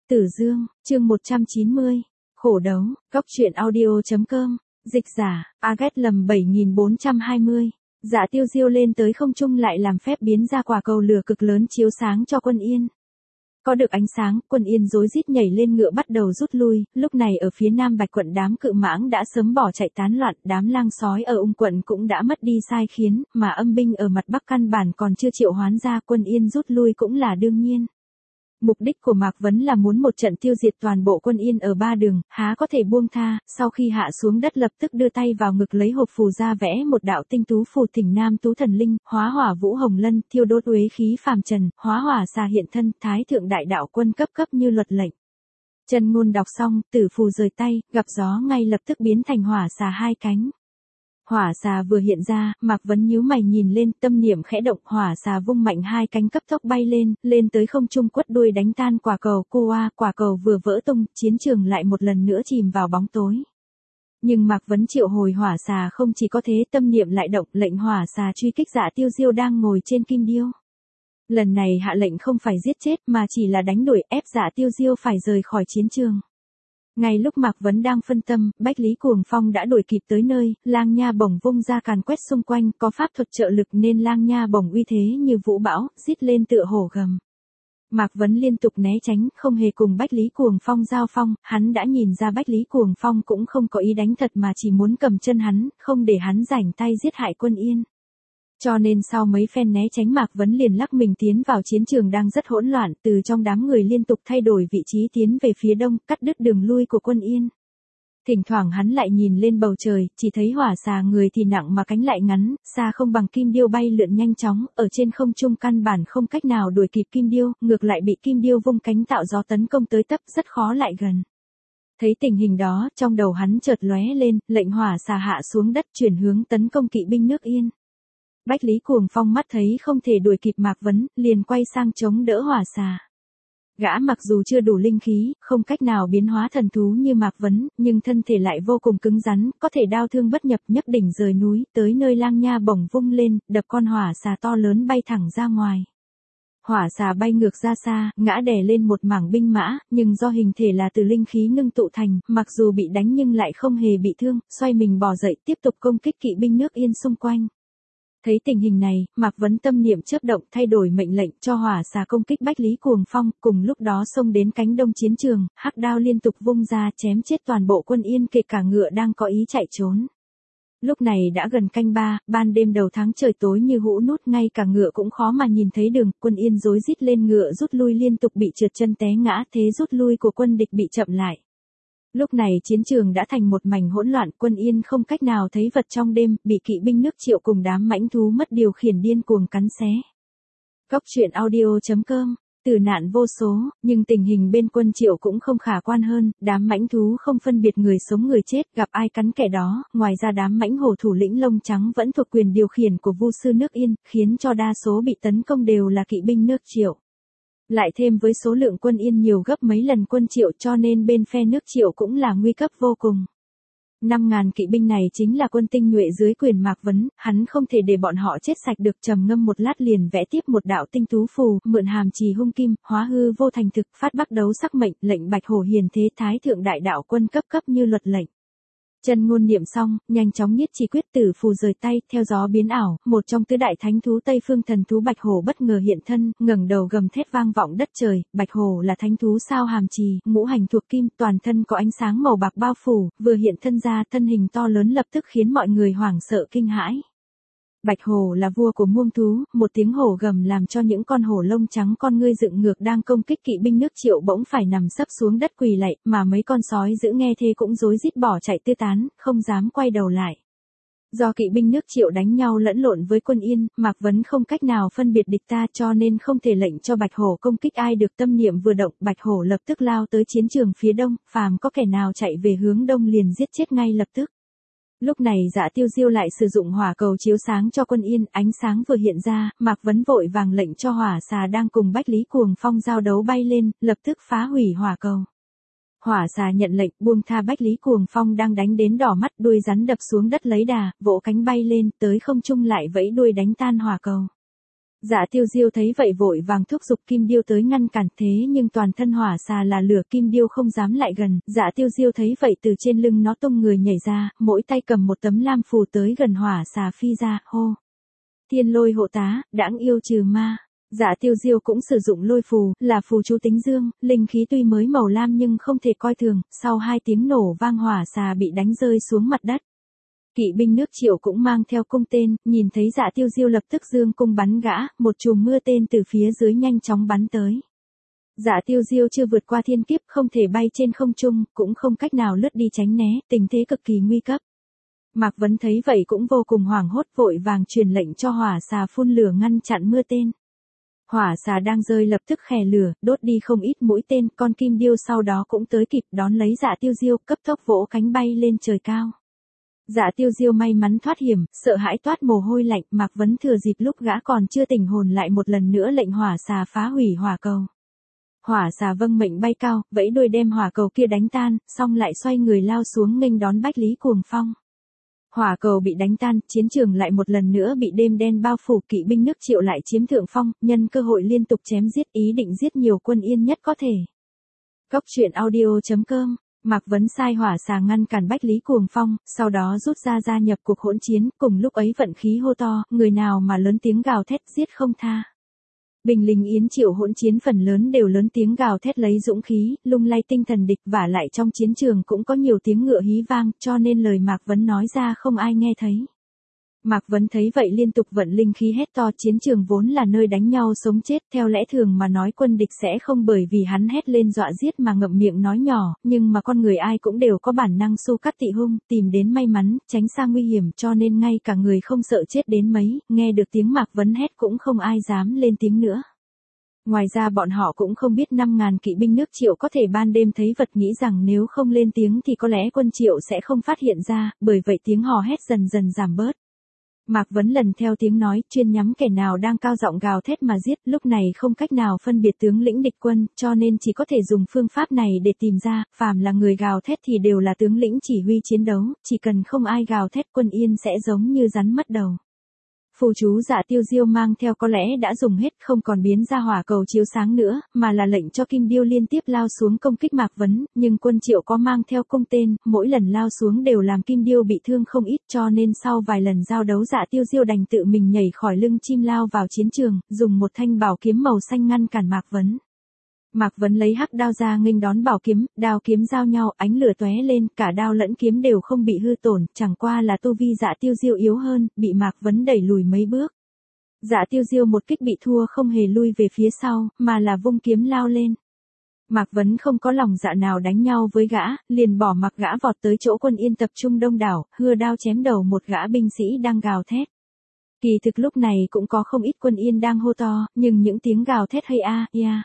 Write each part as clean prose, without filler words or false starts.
Tử Dương, chương 190. Khổ đấu, Cóc truyện audio.com, dịch giả, Agat lầm 7420. Dạ Tiêu Diêu lên tới không trung lại làm phép biến ra quả cầu lửa cực lớn chiếu sáng cho Quân Yên. Có được ánh sáng, Quân Yên rối rít nhảy lên ngựa bắt đầu rút lui, lúc này ở phía nam Bạch quận đám cự mãng đã sớm bỏ chạy tán loạn, đám lang sói ở Ung quận cũng đã mất đi sai khiến, mà âm binh ở mặt bắc căn bản còn chưa triệu hoán ra, Quân Yên rút lui cũng là đương nhiên. Mục đích của Mạc Vấn là muốn một trận tiêu diệt toàn bộ Quân Yên ở ba đường, há có thể buông tha, sau khi hạ xuống đất lập tức đưa tay vào ngực lấy hộp phù ra vẽ một đạo tinh tú phù thỉnh nam tú thần linh, hóa hỏa vũ hồng lân, thiêu đốt uế khí phàm trần, hóa hỏa xà hiện thân, thái thượng đại đạo quân cấp như luật lệnh. Trần Ngôn đọc xong, tử phù rời tay, gặp gió ngay lập tức biến thành hỏa xà hai cánh. Hỏa xà vừa hiện ra, Mạc Vấn nhíu mày nhìn lên, tâm niệm khẽ động, hỏa xà vung mạnh hai cánh cấp tốc bay lên tới không trung quất đuôi đánh tan quả cầu, quả cầu vừa vỡ tung, chiến trường lại một lần nữa chìm vào bóng tối. Nhưng Mạc Vấn triệu hồi hỏa xà không chỉ có thế, tâm niệm lại động, lệnh hỏa xà truy kích Dạ Tiêu Diêu đang ngồi trên kim điêu. Lần này hạ lệnh không phải giết chết mà chỉ là đánh đuổi, ép Dạ Tiêu Diêu phải rời khỏi chiến trường. Ngay lúc Mạc Vấn đang phân tâm, Bách Lý Cuồng Phong đã đuổi kịp tới nơi, lang nha bổng vung ra càn quét xung quanh, có pháp thuật trợ lực nên lang nha bổng uy thế như vũ bão, rít lên tựa hổ gầm. Mạc Vấn liên tục né tránh, không hề cùng Bách Lý Cuồng Phong giao phong, hắn đã nhìn ra Bách Lý Cuồng Phong cũng không có ý đánh thật mà chỉ muốn cầm chân hắn, không để hắn rảnh tay giết hại Quân Yên. Cho nên sau mấy phen né tránh, Mạc Vấn liền lắc mình tiến vào chiến trường đang rất hỗn loạn, từ trong đám người liên tục thay đổi vị trí tiến về phía đông, cắt đứt đường lui của Quân Yên. Thỉnh thoảng hắn lại nhìn lên bầu trời, chỉ thấy hỏa xà người thì nặng mà cánh lại ngắn, xa không bằng kim điêu bay lượn nhanh chóng, ở trên không trung căn bản không cách nào đuổi kịp kim điêu, ngược lại bị kim điêu vung cánh tạo gió tấn công tới tấp, rất khó lại gần. Thấy tình hình đó, trong đầu hắn chợt lóe lên, lệnh hỏa xà hạ xuống đất chuyển hướng tấn công kỵ binh nước Yên. Bách Lý Cuồng Phong mắt thấy không thể đuổi kịp Mạc Vấn, liền quay sang chống đỡ hỏa xà. Gã mặc dù chưa đủ linh khí, không cách nào biến hóa thần thú như Mạc Vấn, nhưng thân thể lại vô cùng cứng rắn, có thể đao thương bất nhập, nhấc đỉnh rời núi, tới nơi lang nha bổng vung lên, đập con hỏa xà to lớn bay thẳng ra ngoài. Hỏa xà bay ngược ra xa, ngã đè lên một mảng binh mã, nhưng do hình thể là từ linh khí ngưng tụ thành, mặc dù bị đánh nhưng lại không hề bị thương, xoay mình bò dậy tiếp tục công kích kỵ binh nước Yên xung quanh. Thấy tình hình này, Mạc Vấn tâm niệm chớp động thay đổi mệnh lệnh cho hỏa xà công kích Bách Lý Cuồng Phong, cùng lúc đó xông đến cánh đông chiến trường, hắc đao liên tục vung ra chém chết toàn bộ Quân Yên kể cả ngựa đang có ý chạy trốn. Lúc này đã gần canh ba, ban đêm đầu tháng trời tối như hũ nút, ngay cả ngựa cũng khó mà nhìn thấy đường, Quân Yên rối rít lên ngựa rút lui liên tục bị trượt chân té ngã, thế rút lui của quân địch bị chậm lại. Lúc này chiến trường đã thành một mảnh hỗn loạn, Quân Yên không cách nào thấy vật trong đêm, bị kỵ binh nước Triệu cùng đám mãnh thú mất điều khiển điên cuồng cắn xé. Cóc truyện audio.com, tử nạn vô số, nhưng tình hình bên quân Triệu cũng không khả quan hơn, đám mãnh thú không phân biệt người sống người chết, gặp ai cắn kẻ đó, ngoài ra đám mãnh hổ thủ lĩnh lông trắng vẫn thuộc quyền điều khiển của Vu sư nước Yên, khiến cho đa số bị tấn công đều là kỵ binh nước Triệu. Lại thêm với số lượng Quân Yên nhiều gấp mấy lần quân Triệu cho nên bên phe nước Triệu cũng là nguy cấp vô cùng. 5.000 kỵ binh này chính là quân tinh nhuệ dưới quyền Mạc Vấn, hắn không thể để bọn họ chết sạch được, trầm ngâm một lát liền vẽ tiếp một đạo tinh tú phù, mượn hàm trì hung kim, hóa hư vô thành thực, phát bắc đấu sắc mệnh, lệnh Bạch Hổ hiền thế thái thượng đại đạo quân cấp như luật lệnh. Trần Ngôn niệm xong, nhanh chóng niết chỉ quyết, tử phù rời tay, theo gió biến ảo, một trong tứ đại thánh thú Tây Phương thần thú Bạch Hổ bất ngờ hiện thân, ngẩng đầu gầm thét vang vọng đất trời. Bạch Hổ là thánh thú sao hàm trì, ngũ hành thuộc kim, toàn thân có ánh sáng màu bạc bao phủ, vừa hiện thân ra, thân hình to lớn lập tức khiến mọi người hoảng sợ kinh hãi. Bạch hổ là vua của muông thú, một tiếng hổ gầm làm cho những con hổ lông trắng con ngươi dựng ngược đang công kích kỵ binh nước Triệu bỗng phải nằm sấp xuống đất quỳ lạy, mà mấy con sói dữ nghe thế cũng rối rít bỏ chạy tứ tán, không dám quay đầu lại. Do kỵ binh nước Triệu đánh nhau lẫn lộn với Quân Yên, Mạc Vấn không cách nào phân biệt địch ta cho nên không thể lệnh cho Bạch hổ công kích ai được, tâm niệm vừa động, Bạch hổ lập tức lao tới chiến trường phía đông, phàm có kẻ nào chạy về hướng đông liền giết chết ngay lập tức. Lúc này Dạ Tiêu Diêu lại sử dụng hỏa cầu chiếu sáng cho Quân Yên, ánh sáng vừa hiện ra, Mạc Vấn vội vàng lệnh cho hỏa xà đang cùng Bách Lý Cuồng Phong giao đấu bay lên, lập tức phá hủy hỏa cầu. Hỏa xà nhận lệnh buông tha Bách Lý Cuồng Phong đang đánh đến đỏ mắt, đuôi rắn đập xuống đất lấy đà, vỗ cánh bay lên, tới không trung lại vẫy đuôi đánh tan hỏa cầu. Dạ Tiêu Diêu thấy vậy vội vàng thúc giục Kim Điêu tới ngăn cản, thế nhưng toàn thân hỏa xà là lửa, Kim Điêu không dám lại gần. Dạ Tiêu Diêu thấy vậy từ trên lưng nó tung người nhảy ra, mỗi tay cầm một tấm lam phù tới gần hỏa xà phi ra, hô. Thiên lôi hộ tá, đãng yêu trừ ma. Dạ Tiêu Diêu cũng sử dụng lôi phù, là phù chú tính dương, linh khí tuy mới màu lam nhưng không thể coi thường, sau 2 tiếng nổ vang hỏa xà bị đánh rơi xuống mặt đất. Kỵ binh nước Triệu cũng mang theo cung tên, nhìn thấy Dạ Tiêu Diêu lập tức giương cung bắn gã, một chùm mưa tên từ phía dưới nhanh chóng bắn tới. Dạ Tiêu Diêu chưa vượt qua thiên kiếp, không thể bay trên không trung, cũng không cách nào lướt đi tránh né, tình thế cực kỳ nguy cấp. Mạc Vấn thấy vậy cũng vô cùng hoảng hốt, vội vàng truyền lệnh cho hỏa xà phun lửa ngăn chặn mưa tên. Hỏa xà đang rơi lập tức khè lửa, đốt đi không ít mũi tên, con Kim Điêu sau đó cũng tới kịp đón lấy Dạ Tiêu Diêu, cấp tốc vỗ cánh bay lên trời cao. Dạ Tiêu Diêu may mắn thoát hiểm, sợ hãi toát mồ hôi lạnh, Mạc Vấn thừa dịp lúc gã còn chưa tỉnh hồn lại một lần nữa lệnh hỏa xà phá hủy hỏa cầu. Hỏa xà vâng mệnh bay cao, vẫy đuôi đem hỏa cầu kia đánh tan, xong lại xoay người lao xuống nghênh đón Bách Lý Cuồng Phong. Hỏa cầu bị đánh tan, chiến trường lại một lần nữa bị đêm đen bao phủ, kỵ binh nước Triệu lại chiếm thượng phong, nhân cơ hội liên tục chém giết, ý định giết nhiều quân Yên nhất có thể. Cốc truyện audio.com. Mạc Vấn sai hỏa xà ngăn cản Bách Lý Cuồng Phong, sau đó rút ra gia nhập cuộc hỗn chiến, cùng lúc ấy vận khí hô to, người nào mà lớn tiếng gào thét giết không tha. Binh lính Yến Triệu hỗn chiến phần lớn đều lớn tiếng gào thét lấy dũng khí, lung lay tinh thần địch, vả lại trong chiến trường cũng có nhiều tiếng ngựa hí vang, cho nên lời Mạc Vấn nói ra không ai nghe thấy. Mạc Vấn thấy vậy liên tục vận linh khí hét to, chiến trường vốn là nơi đánh nhau sống chết, theo lẽ thường mà nói quân địch sẽ không bởi vì hắn hét lên dọa giết mà ngậm miệng nói nhỏ, nhưng mà con người ai cũng đều có bản năng xu cắt tị hung, tìm đến may mắn, tránh xa nguy hiểm, cho nên ngay cả người không sợ chết đến mấy, nghe được tiếng Mạc Vấn hét cũng không ai dám lên tiếng nữa. Ngoài ra bọn họ cũng không biết 5.000 kỵ binh nước Triệu có thể ban đêm thấy vật, nghĩ rằng nếu không lên tiếng thì có lẽ quân Triệu sẽ không phát hiện ra, bởi vậy tiếng hò hét dần dần giảm bớt. Mạc Vấn lần theo tiếng nói, chuyên nhắm kẻ nào đang cao giọng gào thét mà giết, lúc này không cách nào phân biệt tướng lĩnh địch quân, cho nên chỉ có thể dùng phương pháp này để tìm ra, phàm là người gào thét thì đều là tướng lĩnh chỉ huy chiến đấu, chỉ cần không ai gào thét quân Yên sẽ giống như rắn mất đầu. Phù chú Dạ Tiêu Diêu mang theo có lẽ đã dùng hết, không còn biến ra hỏa cầu chiếu sáng nữa, mà là lệnh cho Kim Điêu liên tiếp lao xuống công kích Mạc Vấn, nhưng quân Triệu có mang theo cung tên, mỗi lần lao xuống đều làm Kim Điêu bị thương không ít, cho nên sau vài lần giao đấu Dạ Tiêu Diêu đành tự mình nhảy khỏi lưng chim lao vào chiến trường, dùng một thanh bảo kiếm màu xanh ngăn cản Mạc Vấn. Mạc Vấn lấy hắc đao ra nghênh đón bảo kiếm, đao kiếm giao nhau, ánh lửa tóe lên, cả đao lẫn kiếm đều không bị hư tổn, chẳng qua là tu vi Dạ Tiêu Diêu yếu hơn, bị Mạc Vấn đẩy lùi mấy bước. Dạ Tiêu Diêu một kích bị thua không hề lui về phía sau, mà là vung kiếm lao lên. Mạc Vấn không có lòng dạ nào đánh nhau với gã, liền bỏ mặc gã vọt tới chỗ quân Yên tập trung đông đảo, hưa đao chém đầu một gã binh sĩ đang gào thét. Kỳ thực lúc này cũng có không ít quân Yên đang hô to, nhưng những tiếng gào thét hay ya.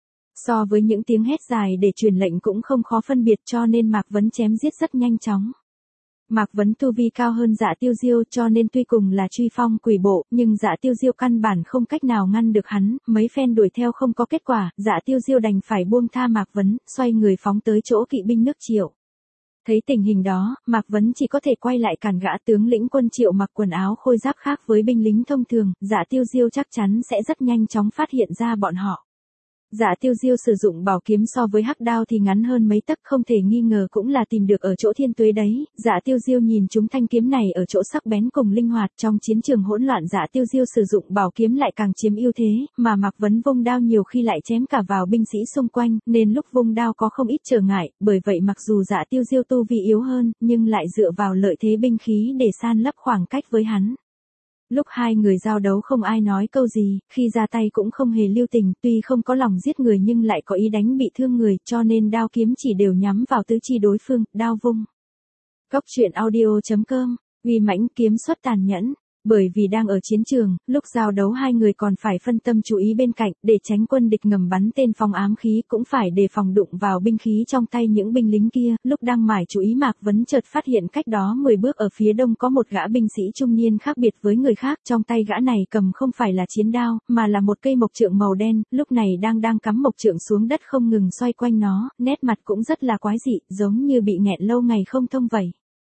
So với những tiếng hét dài để truyền lệnh cũng không khó phân biệt, cho nên Mạc Vấn chém giết rất nhanh chóng. Mạc Vấn tu vi cao hơn Dạ Tiêu Diêu, cho nên tuy cùng là truy phong quỷ bộ, nhưng Dạ Tiêu Diêu căn bản không cách nào ngăn được hắn, mấy phen đuổi theo không có kết quả, Dạ Tiêu Diêu đành phải buông tha Mạc Vấn, xoay người phóng tới chỗ kỵ binh nước Triệu. Thấy tình hình đó, Mạc Vấn chỉ có thể quay lại cản gã. Tướng lĩnh quân Triệu mặc quần áo khôi giáp khác với binh lính thông thường, Dạ Tiêu Diêu chắc chắn sẽ rất nhanh chóng phát hiện ra bọn họ. Dạ Tiêu Diêu sử dụng bảo kiếm so với hắc đao thì ngắn hơn mấy tấc, không thể nghi ngờ cũng là tìm được ở chỗ thiên tuế đấy. Dạ Tiêu Diêu nhìn chúng thanh kiếm này ở chỗ sắc bén cùng linh hoạt, trong chiến trường hỗn loạn Dạ Tiêu Diêu sử dụng bảo kiếm lại càng chiếm ưu thế, mà Mạc Vấn vung đao nhiều khi lại chém cả vào binh sĩ xung quanh, nên lúc vung đao có không ít trở ngại, bởi vậy mặc dù Dạ Tiêu Diêu tu vi yếu hơn, nhưng lại dựa vào lợi thế binh khí để san lấp khoảng cách với hắn. Lúc hai người giao đấu không ai nói câu gì, khi ra tay cũng không hề lưu tình, tuy không có lòng giết người nhưng lại có ý đánh bị thương người, cho nên đao kiếm chỉ đều nhắm vào tứ chi đối phương, đao vung. Cốc truyện audio.com, uy mãnh kiếm xuất tàn nhẫn. Bởi vì đang ở chiến trường, lúc giao đấu hai người còn phải phân tâm chú ý bên cạnh, để tránh quân địch ngầm bắn tên phong ám khí, cũng phải đề phòng đụng vào binh khí trong tay những binh lính kia. Lúc đang mải chú ý Mạc Vấn chợt phát hiện cách đó 10 bước ở phía đông có một gã binh sĩ trung niên khác biệt với người khác, trong tay gã này cầm không phải là chiến đao, mà là một cây mộc trượng màu đen, lúc này đang cắm mộc trượng xuống đất không ngừng xoay quanh nó, nét mặt cũng rất là quái dị, giống như bị nghẹn lâu ngày không thông vậy.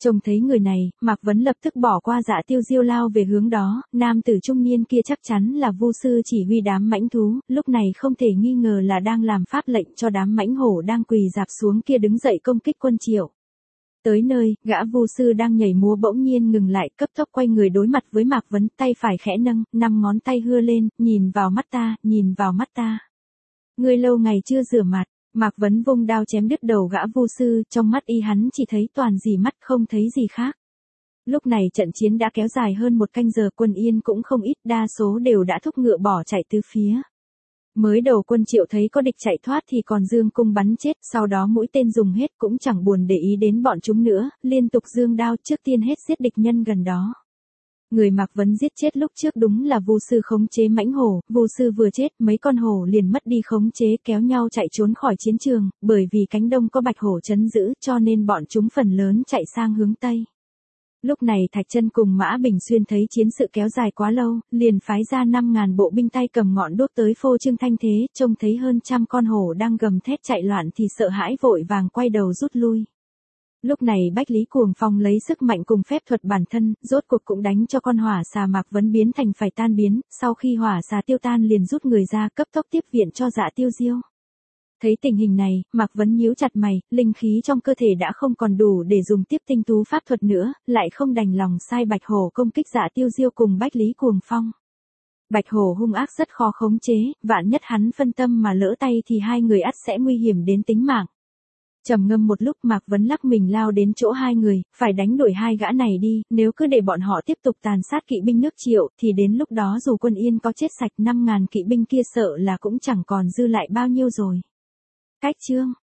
Trông thấy người này, Mạc Vấn lập tức bỏ qua Dạ Tiêu Diêu lao về hướng đó, nam tử trung niên kia chắc chắn là Vu sư chỉ huy đám mãnh thú, lúc này không thể nghi ngờ là đang làm pháp lệnh cho đám mãnh hổ đang quỳ rạp xuống kia đứng dậy công kích quân Triệu. Tới nơi, gã Vu sư đang nhảy múa bỗng nhiên ngừng lại, cấp tốc quay người đối mặt với Mạc Vấn, tay phải khẽ nâng, 5 ngón tay hưa lên, nhìn vào mắt ta, nhìn vào mắt ta. Ngươi lâu ngày chưa rửa mặt. Mạc Vấn vung đao chém đứt đầu gã Vu sư, trong mắt y hắn chỉ thấy toàn dì mắt không thấy gì khác. Lúc này trận chiến đã kéo dài hơn 1 canh giờ, quân Yên cũng không ít, đa số đều đã thúc ngựa bỏ chạy tứ phía. Mới đầu quân Triệu thấy có địch chạy thoát thì còn dương cung bắn chết, sau đó mũi tên dùng hết cũng chẳng buồn để ý đến bọn chúng nữa, liên tục giương đao trước tiên hết giết địch nhân gần đó. Người Mạc Vấn giết chết lúc trước đúng là Vu sư khống chế mãnh hổ, Vu sư vừa chết, mấy con hổ liền mất đi khống chế kéo nhau chạy trốn khỏi chiến trường, bởi vì cánh đông có bạch hổ trấn giữ cho nên bọn chúng phần lớn chạy sang hướng Tây. Lúc này Thạch Chân cùng Mã Bình Xuyên thấy chiến sự kéo dài quá lâu, liền phái ra 5.000 bộ binh tay cầm ngọn đuốc tới phô trương thanh thế, trông thấy hơn 100 con hổ đang gầm thét chạy loạn thì sợ hãi vội vàng quay đầu rút lui. Lúc này Bách Lý Cuồng Phong lấy sức mạnh cùng phép thuật bản thân, rốt cuộc cũng đánh cho con hỏa xà Mạc Vấn biến thành phải tan biến, sau khi hỏa xà tiêu tan liền rút người ra cấp tốc tiếp viện cho Dạ Tiêu Diêu. Thấy tình hình này, Mạc Vấn nhíu chặt mày, linh khí trong cơ thể đã không còn đủ để dùng tiếp tinh tú pháp thuật nữa, lại không đành lòng sai Bạch Hổ công kích Dạ Tiêu Diêu cùng Bách Lý Cuồng Phong. Bạch Hổ hung ác rất khó khống chế, vạn nhất hắn phân tâm mà lỡ tay thì hai người ắt sẽ nguy hiểm đến tính mạng. Trầm ngâm một lúc, Mạc Vấn lắc mình lao đến chỗ hai người, phải đánh đuổi hai gã này đi, nếu cứ để bọn họ tiếp tục tàn sát kỵ binh nước Triệu, thì đến lúc đó dù quân Yên có chết sạch 5.000 kỵ binh kia sợ là cũng chẳng còn dư lại bao nhiêu rồi. Cách chương